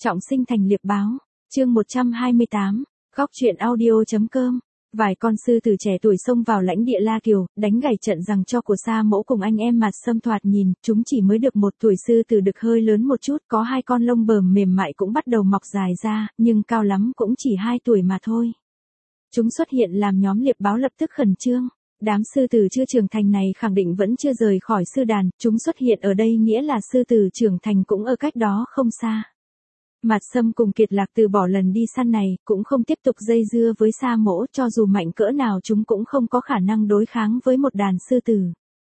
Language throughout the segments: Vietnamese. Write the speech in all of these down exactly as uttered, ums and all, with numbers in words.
Trọng sinh thành liệp báo. Chương một trăm hai mươi tám. Góc truyện audio.com. Vài con sư tử trẻ tuổi xông vào lãnh địa La Kiều, đánh gãy trận giằng cho của Sa Mỗ cùng anh em Mạt Sâm. Thoạt nhìn, chúng chỉ mới được một tuổi. Sư tử đực hơi lớn một chút, có hai con lông bờm mềm mại cũng bắt đầu mọc dài ra, nhưng cao lắm cũng chỉ hai tuổi mà thôi. Chúng xuất hiện làm nhóm liệp báo lập tức khẩn trương. Đám sư tử chưa trưởng thành này khẳng định vẫn chưa rời khỏi sư đàn, chúng xuất hiện ở đây nghĩa là sư tử trưởng thành cũng ở cách đó không xa. Mạt Sâm cùng Kiệt Lạc từ bỏ lần đi săn này, cũng không tiếp tục dây dưa với Sa Mỗ, cho dù mạnh cỡ nào chúng cũng không có khả năng đối kháng với một đàn sư tử.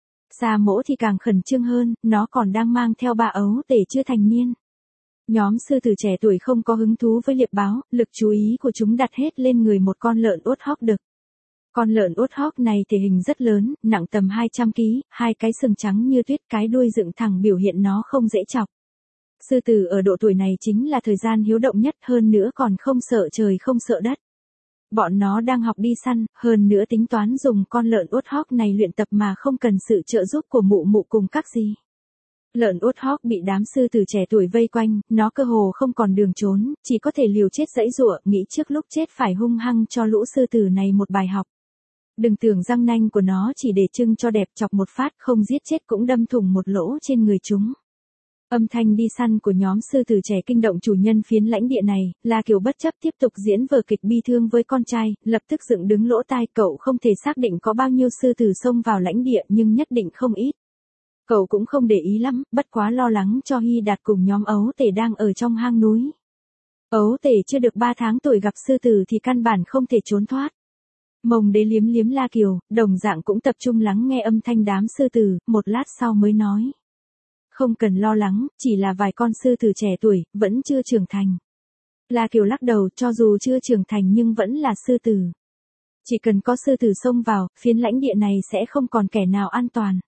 Sa Mỗ thì càng khẩn trương hơn, nó còn đang mang theo ba ấu tể chưa thành niên. Nhóm sư tử trẻ tuổi không có hứng thú với liệp báo, lực chú ý của chúng đặt hết lên người một con lợn uốt hóc đực. Con lợn uốt hóc này thể hình rất lớn, nặng tầm hai trăm ki lô gam, hai cái sừng trắng như tuyết, cái đuôi dựng thẳng biểu hiện nó không dễ chọc. Sư tử ở độ tuổi này chính là thời gian hiếu động nhất, hơn nữa còn không sợ trời không sợ đất. Bọn nó đang học đi săn, hơn nữa tính toán dùng con lợn uốt hóc này luyện tập mà không cần sự trợ giúp của mụ mụ cùng các gì. Lợn uốt hóc bị đám sư tử trẻ tuổi vây quanh, nó cơ hồ không còn đường trốn, chỉ có thể liều chết giãy giụa, nghĩ trước lúc chết phải hung hăng cho lũ sư tử này một bài học. Đừng tưởng răng nanh của nó chỉ để trưng cho đẹp, chọc một phát không giết chết cũng đâm thủng một lỗ trên người chúng. Âm thanh đi săn của nhóm sư tử trẻ kinh động chủ nhân phiến lãnh địa này, La Kiều bất chấp tiếp tục diễn vở kịch bi thương với con trai, lập tức dựng đứng lỗ tai. Cậu không thể xác định có bao nhiêu sư tử xông vào lãnh địa nhưng nhất định không ít. Cậu cũng không để ý lắm, bất quá lo lắng cho Hy Đạt cùng nhóm ấu tể đang ở trong hang núi. Ấu tể chưa được ba tháng tuổi gặp sư tử thì căn bản không thể trốn thoát. Mông Đế liếm liếm La Kiều, đồng dạng cũng tập trung lắng nghe âm thanh đám sư tử, một lát sau mới nói. Không cần lo lắng, chỉ là vài con sư tử trẻ tuổi, vẫn chưa trưởng thành. La Kiều lắc đầu, cho dù chưa trưởng thành nhưng vẫn là sư tử. Chỉ cần có sư tử xông vào, phiến lãnh địa này sẽ không còn kẻ nào an toàn.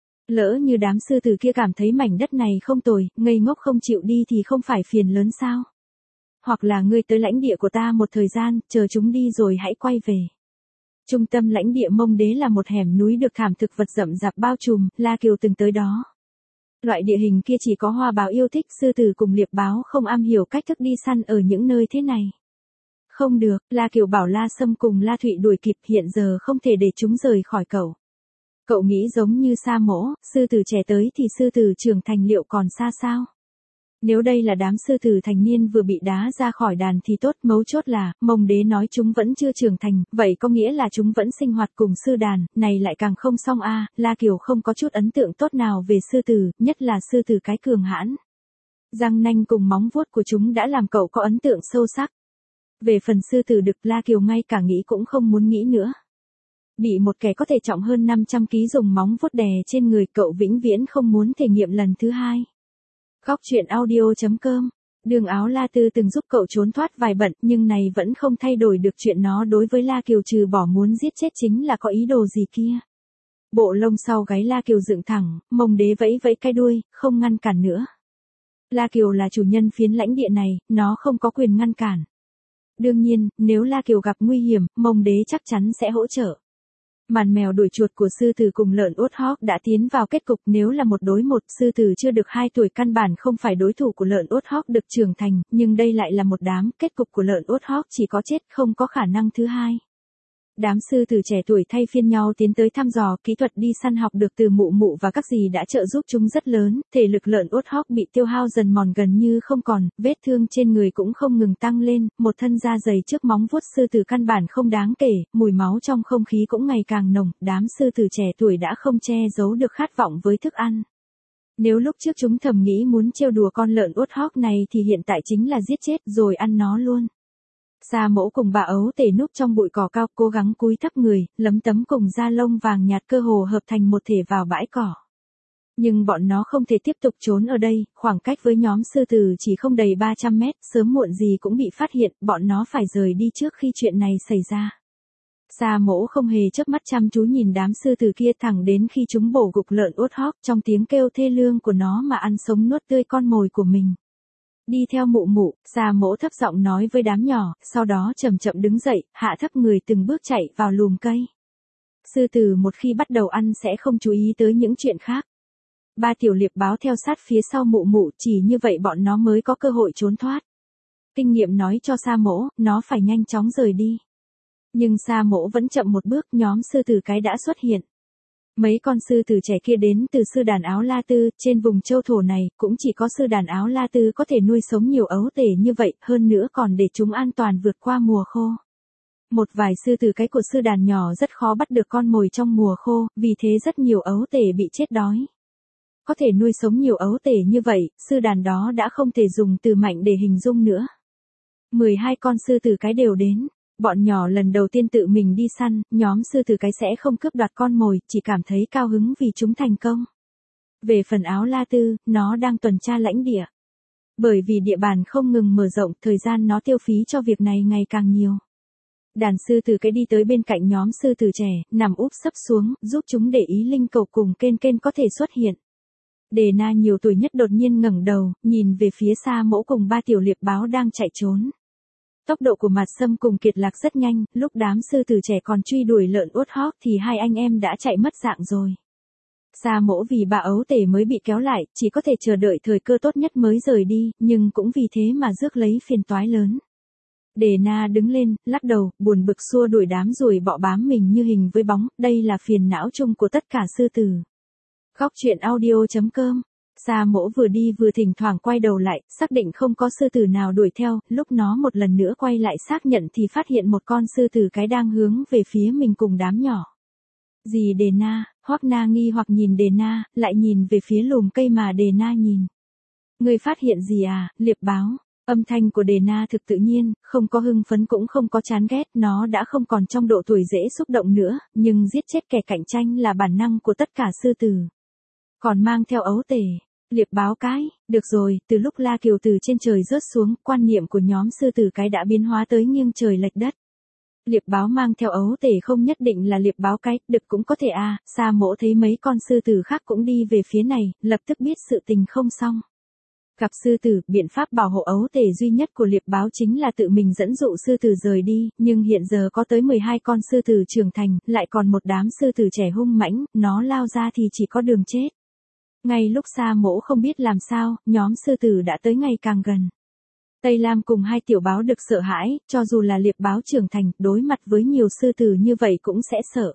Lỡ như đám sư tử kia cảm thấy mảnh đất này không tồi, ngây ngốc không chịu đi thì không phải phiền lớn sao? Hoặc là ngươi tới lãnh địa của ta một thời gian, chờ chúng đi rồi hãy quay về. Trung tâm lãnh địa Mông Đế là một hẻm núi được thảm thực vật rậm rạp bao trùm, La Kiều từng tới đó. Loại địa hình kia chỉ có hoa báo yêu thích, sư tử cùng liệp báo không am hiểu cách thức đi săn ở những nơi thế này. Không được, La Kiều bảo La Sâm cùng La Thụy đuổi kịp, hiện giờ không thể để chúng rời khỏi cậu. Cậu nghĩ giống như Sa Mỗ, sư tử trẻ tới thì sư tử trưởng thành liệu còn xa sao? Nếu đây là đám sư tử thành niên vừa bị đá ra khỏi đàn thì tốt, mấu chốt là, Mông Đế nói chúng vẫn chưa trưởng thành, vậy có nghĩa là chúng vẫn sinh hoạt cùng sư đàn, này lại càng không xong a. À, La Kiều không có chút ấn tượng tốt nào về sư tử, nhất là sư tử cái cường hãn. Răng nanh cùng móng vuốt của chúng đã làm cậu có ấn tượng sâu sắc. Về phần sư tử đực, La Kiều ngay cả nghĩ cũng không muốn nghĩ nữa. Bị một kẻ có thể trọng hơn năm trăm ki lô gam dùng móng vuốt đè trên người, cậu vĩnh viễn không muốn thể nghiệm lần thứ hai. Góc truyện audio.com. Đường Áo La Tư từng giúp cậu trốn thoát vài bận, nhưng này vẫn không thay đổi được chuyện nó đối với La Kiều trừ bỏ muốn giết chết chính là có ý đồ gì kia. Bộ lông sau gáy La Kiều dựng thẳng, Mông Đế vẫy vẫy cái đuôi, không ngăn cản nữa. La Kiều là chủ nhân phiến lãnh địa này, nó không có quyền ngăn cản. Đương nhiên, nếu La Kiều gặp nguy hiểm, Mông Đế chắc chắn sẽ hỗ trợ. Màn mèo đuổi chuột của sư tử cùng lợn uốt hóc đã tiến vào kết cục, nếu là một đối một, sư tử chưa được hai tuổi căn bản không phải đối thủ của lợn uốt hóc được trưởng thành, nhưng đây lại là một đám, kết cục của lợn uốt hóc chỉ có chết, không có khả năng thứ hai. Đám sư tử trẻ tuổi thay phiên nhau tiến tới thăm dò, kỹ thuật đi săn học được từ mụ mụ và các dì đã trợ giúp chúng rất lớn, thể lực lợn uốt hóc bị tiêu hao dần mòn gần như không còn, vết thương trên người cũng không ngừng tăng lên, một thân da dày trước móng vuốt sư tử căn bản không đáng kể, mùi máu trong không khí cũng ngày càng nồng, đám sư tử trẻ tuổi đã không che giấu được khát vọng với thức ăn. Nếu lúc trước chúng thầm nghĩ muốn trêu đùa con lợn uốt hóc này thì hiện tại chính là giết chết rồi ăn nó luôn. Sa Mỗ cùng bà ấu tể núp trong bụi cỏ cao, cố gắng cúi thấp người, lấm tấm cùng da lông vàng nhạt cơ hồ hợp thành một thể vào bãi cỏ. Nhưng bọn nó không thể tiếp tục trốn ở đây, khoảng cách với nhóm sư tử chỉ không đầy ba trăm mét, sớm muộn gì cũng bị phát hiện, bọn nó phải rời đi trước khi chuyện này xảy ra. Sa Mỗ không hề chớp mắt chăm chú nhìn đám sư tử kia thẳng đến khi chúng bổ gục lợn uốt hóc, trong tiếng kêu thê lương của nó mà ăn sống nuốt tươi con mồi của mình. Đi theo mụ mụ, Sa Mỗ thấp giọng nói với đám nhỏ, sau đó chậm chậm đứng dậy, hạ thấp người từng bước chạy vào lùm cây. Sư tử một khi bắt đầu ăn sẽ không chú ý tới những chuyện khác. Ba tiểu liệp báo theo sát phía sau mụ mụ, chỉ như vậy bọn nó mới có cơ hội trốn thoát. Kinh nghiệm nói cho Sa Mỗ, nó phải nhanh chóng rời đi. Nhưng Sa Mỗ vẫn chậm một bước, nhóm sư tử cái đã xuất hiện. Mấy con sư tử trẻ kia đến từ sư đàn Áo La Tư, trên vùng châu thổ này, cũng chỉ có sư đàn Áo La Tư có thể nuôi sống nhiều ấu tể như vậy, hơn nữa còn để chúng an toàn vượt qua mùa khô. Một vài sư tử cái của sư đàn nhỏ rất khó bắt được con mồi trong mùa khô, vì thế rất nhiều ấu tể bị chết đói. Có thể nuôi sống nhiều ấu tể như vậy, sư đàn đó đã không thể dùng từ mạnh để hình dung nữa. mười hai con sư tử cái đều đến. Bọn nhỏ lần đầu tiên tự mình đi săn, nhóm sư tử cái sẽ không cướp đoạt con mồi, chỉ cảm thấy cao hứng vì chúng thành công. Về phần Áo La Tư, nó đang tuần tra lãnh địa. Bởi vì địa bàn không ngừng mở rộng, thời gian nó tiêu phí cho việc này ngày càng nhiều. Đàn sư tử cái đi tới bên cạnh nhóm sư tử trẻ, nằm úp sấp xuống, giúp chúng để ý linh cầu cùng kên kên có thể xuất hiện. Đề Na nhiều tuổi nhất đột nhiên ngẩng đầu, nhìn về phía Sa Mỗ cùng ba tiểu liệp báo đang chạy trốn. Tốc độ của Mạt Sâm cùng Kiệt Lạc rất nhanh, lúc đám sư tử trẻ còn truy đuổi lợn uất hóc thì hai anh em đã chạy mất dạng rồi. Sa Mỗ vì bà ấu tể mới bị kéo lại, chỉ có thể chờ đợi thời cơ tốt nhất mới rời đi, nhưng cũng vì thế mà rước lấy phiền toái lớn. Đề Na đứng lên, lắc đầu, buồn bực xua đuổi đám ruồi bọ bám mình như hình với bóng, đây là phiền não chung của tất cả sư tử. Góc truyện audio chấm com. Sa Mỗ vừa đi vừa thỉnh thoảng quay đầu lại, xác định không có sư tử nào đuổi theo, lúc nó một lần nữa quay lại xác nhận thì phát hiện một con sư tử cái đang hướng về phía mình cùng đám nhỏ. Gì Đề Na, Hoắc Na nghi hoặc nhìn Đề Na, lại nhìn về phía lùm cây mà Đề Na nhìn. Người phát hiện gì à, liệp báo? Âm thanh của Đề Na thực tự nhiên, không có hưng phấn cũng không có chán ghét, nó đã không còn trong độ tuổi dễ xúc động nữa, nhưng giết chết kẻ cạnh tranh là bản năng của tất cả sư tử. Còn mang theo ấu tể. Liệp báo cái, được rồi, từ lúc La Kiều từ trên trời rớt xuống, quan niệm của nhóm sư tử cái đã biến hóa tới nghiêng trời lệch đất. Liệp báo mang theo ấu tể không nhất định là liệp báo cái, đực cũng có thể à, Sa Mỗ thấy mấy con sư tử khác cũng đi về phía này, lập tức biết sự tình không xong. Gặp sư tử, biện pháp bảo hộ ấu tể duy nhất của liệp báo chính là tự mình dẫn dụ sư tử rời đi, nhưng hiện giờ có tới mười hai con sư tử trưởng thành, lại còn một đám sư tử trẻ hung mãnh, nó lao ra thì chỉ có đường chết. Ngay lúc Sa Mỗ không biết làm sao, nhóm sư tử đã tới ngày càng gần. Tây Lam cùng hai tiểu báo được sợ hãi, cho dù là liệp báo trưởng thành, đối mặt với nhiều sư tử như vậy cũng sẽ sợ.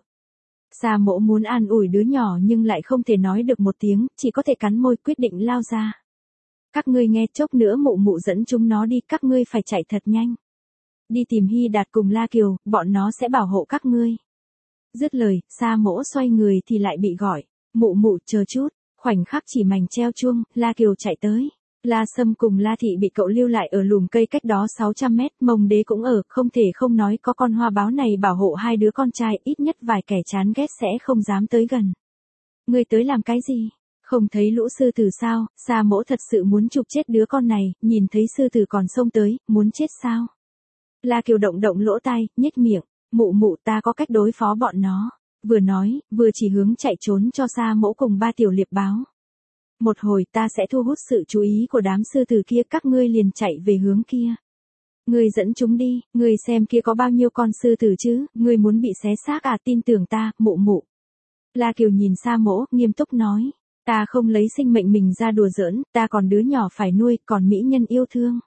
Sa Mỗ muốn an ủi đứa nhỏ nhưng lại không thể nói được một tiếng, chỉ có thể cắn môi quyết định lao ra. Các ngươi nghe, chốc nữa mụ mụ dẫn chúng nó đi, các ngươi phải chạy thật nhanh. Đi tìm Hy Đạt cùng La Kiều, bọn nó sẽ bảo hộ các ngươi. Dứt lời, Sa Mỗ xoay người thì lại bị gọi. Mụ mụ chờ chút. Khoảnh khắc chỉ mảnh treo chuông, La Kiều chạy tới. La Sâm cùng La Thị bị cậu lưu lại ở lùm cây cách đó sáu trăm mét, Mông Đế cũng ở, không thể không nói có con hoa báo này bảo hộ hai đứa con trai, ít nhất vài kẻ chán ghét sẽ không dám tới gần. Ngươi tới làm cái gì? Không thấy lũ sư tử sao? Sa Mỗ thật sự muốn chụp chết đứa con này, nhìn thấy sư tử còn xông tới, muốn chết sao? La Kiều động động lỗ tai, nhếch miệng, mụ mụ ta có cách đối phó bọn nó. Vừa nói, vừa chỉ hướng chạy trốn cho Sa Mỗ cùng ba tiểu liệp báo. Một hồi ta sẽ thu hút sự chú ý của đám sư tử kia, các ngươi liền chạy về hướng kia. Ngươi dẫn chúng đi, ngươi xem kia có bao nhiêu con sư tử chứ, ngươi muốn bị xé xác à, tin tưởng ta, mụ mụ. La Kiều nhìn Sa Mỗ, nghiêm túc nói, ta không lấy sinh mệnh mình ra đùa giỡn, ta còn đứa nhỏ phải nuôi, còn mỹ nhân yêu thương.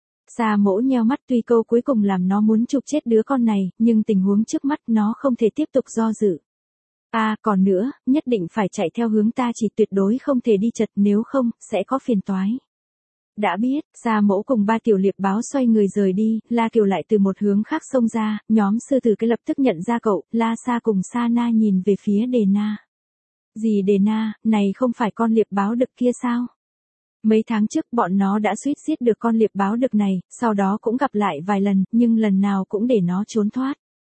Sa Mỗ nheo mắt, tuy câu cuối cùng làm nó muốn chụp chết đứa con này, nhưng tình huống trước mắt nó không thể tiếp tục do dự. À, còn nữa, nhất định phải chạy theo hướng ta, chỉ tuyệt đối không thể đi chật, nếu không, sẽ có phiền toái. Đã biết, Sa Mỗ cùng ba tiểu liệp báo xoay người rời đi, La Kiều lại từ một hướng khác xông ra, nhóm sư tử cái lập tức nhận ra cậu, La Sa cùng Sa Na nhìn về phía Đề Na. Gì Đề Na, này không phải con liệp báo đực kia sao? Mấy tháng trước bọn nó đã suýt giết được con liệp báo đực này, sau đó cũng gặp lại vài lần, nhưng lần nào cũng để nó trốn thoát.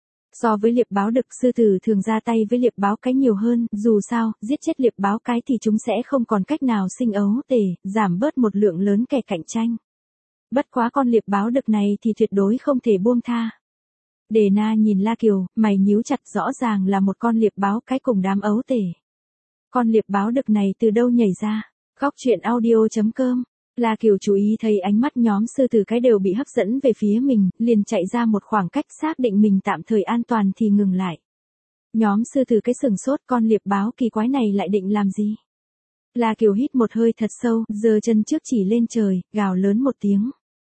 So với liệp báo đực, sư tử thường ra tay với liệp báo cái nhiều hơn, dù sao, giết chết liệp báo cái thì chúng sẽ không còn cách nào sinh ấu tể, giảm bớt một lượng lớn kẻ cạnh tranh. Bất quá con liệp báo đực này thì tuyệt đối không thể buông tha. Đề Na nhìn La Kiều, mày nhíu chặt, rõ ràng là một con liệp báo cái cùng đám ấu tể. Con liệp báo đực này từ đâu nhảy ra? Góc truyện audio chấm com. La Kiều chú ý thấy ánh mắt nhóm sư tử cái đều bị hấp dẫn về phía mình, liền chạy ra một khoảng cách xác định mình tạm thời an toàn thì ngừng lại. Nhóm sư tử cái sừng sốt, con liệp báo kỳ quái này lại định làm gì? La Kiều hít một hơi thật sâu, giơ chân trước chỉ lên trời, gào lớn một tiếng.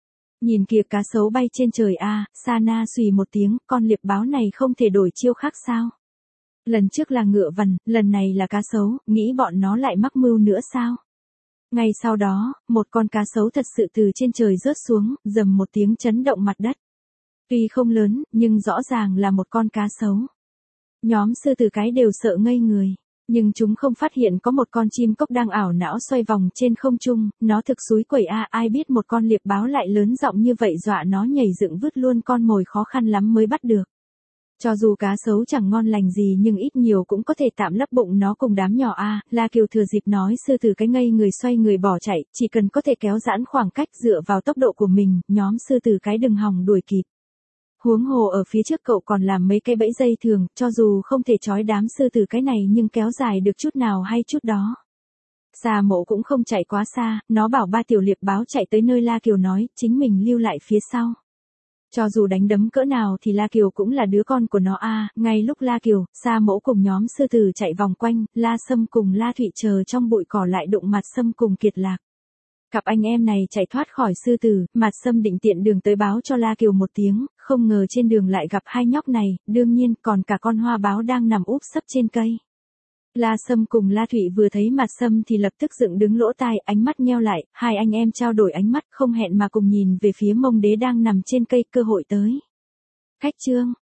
Nhìn kìa cá sấu bay trên trời a, Sa Na xùy một tiếng, con liệp báo này không thể đổi chiêu khác sao? Lần trước là ngựa vằn, lần này là cá sấu, nghĩ bọn nó lại mắc mưu nữa sao? Ngay sau đó, một con cá sấu thật sự từ trên trời rớt xuống, rầm một tiếng chấn động mặt đất. Tuy không lớn, nhưng rõ ràng là một con cá sấu. Nhóm sư tử cái đều sợ ngây người. Nhưng chúng không phát hiện có một con chim cốc đang ảo não xoay vòng trên không trung, nó thực xúi quẩy a, ai biết một con liệp báo lại lớn giọng như vậy dọa nó nhảy dựng vứt luôn con mồi khó khăn lắm mới bắt được. Cho dù cá sấu chẳng ngon lành gì nhưng ít nhiều cũng có thể tạm lấp bụng nó cùng đám nhỏ a, La Kiều thừa dịp nói sư tử cái ngây người xoay người bỏ chạy, chỉ cần có thể kéo giãn khoảng cách dựa vào tốc độ của mình, nhóm sư tử cái đừng hòng đuổi kịp. Huống hồ ở phía trước cậu còn làm mấy cái bẫy dây thường, cho dù không thể trói đám sư tử cái này nhưng kéo dài được chút nào hay chút đó. Sa Mộ cũng không chạy quá xa, nó bảo ba tiểu liệp báo chạy tới nơi La Kiều nói, chính mình lưu lại phía sau. Cho dù đánh đấm cỡ nào thì La Kiều cũng là đứa con của nó a. Ngay lúc La Kiều, Sa Mẫu cùng nhóm sư tử chạy vòng quanh, La Sâm cùng La Thụy chờ trong bụi cỏ lại đụng Mặt Sâm cùng Kiệt Lạc. Cặp anh em này chạy thoát khỏi sư tử, Mặt Sâm định tiện đường tới báo cho La Kiều một tiếng, không ngờ trên đường lại gặp hai nhóc này, đương nhiên còn cả con hoa báo đang nằm úp sấp trên cây. La Sâm cùng La Thụy vừa thấy Mặt Sâm thì lập tức dựng đứng lỗ tai, ánh mắt nheo lại, hai anh em trao đổi ánh mắt không hẹn mà cùng nhìn về phía Mông Đế đang nằm trên cây, cơ hội tới. Khách trương,